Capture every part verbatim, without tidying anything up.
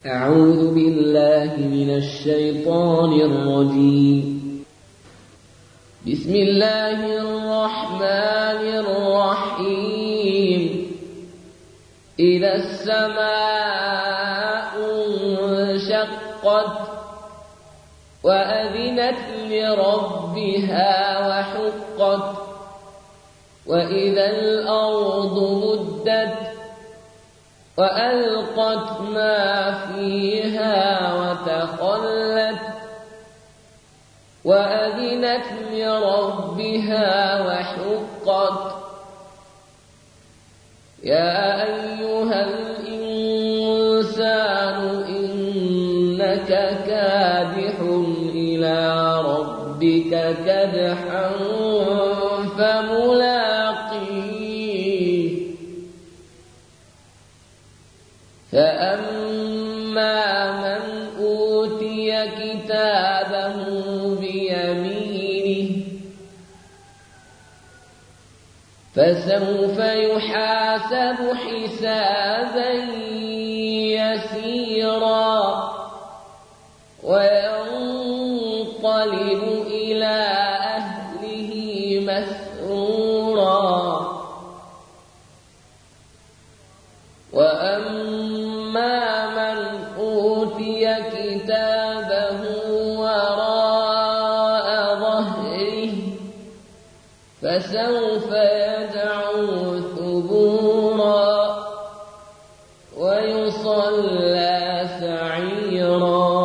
أعوذ بالله من الشيطان الرجيم. بسم الله الرحمن الرحيم. إذا السماء انشقت وأذنت لربها وحقت وإذا الأرض مدت وألقت ما فيها وتخلت وأذنت لربها وحقت. يا أيها الإنسان إنك كادح إلى ربك كدحا فملاقيه. فأما من أوتي كتابه بيمينه فسوف يحاسب حسابا يسيرا وينقلب إلى أهله مسرورا. وأما من أوتي كتابه وراء ظهره فسوف يدعو ثبورا ويصلى سعيرا.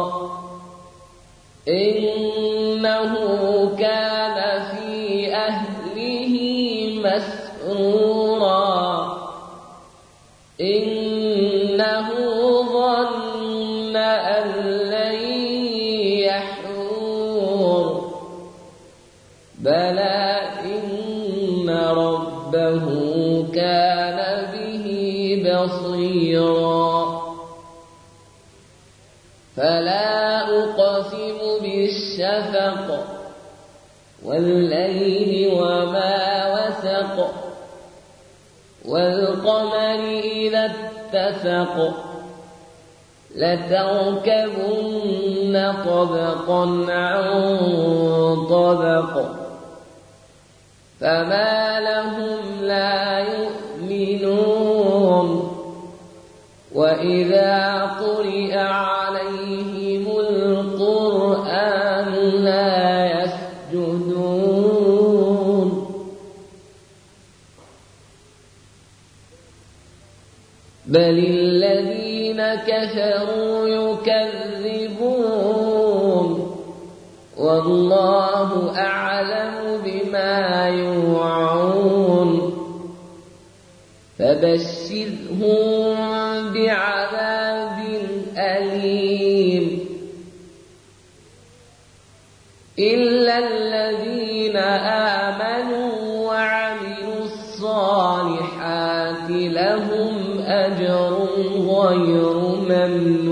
إنه كان في أهله مسرورا. إنه ظن أن لن يحور بلى إن ربه كان به بصيرا. فلا أقسم بالشفق والليل وما وسق والقمر إذا اتسق لتركبن طبقا عن طبق فما لهم لا يؤمنون. وإذا قرئ عليهم القرآن لا يسجدون بل الذين كفروا يكذبون والله أعلم بما يوعون. فبشرهم بعذاب أليم إلا الذين آمنوا وعملوا الصالحات لهم أجر غير ممنون.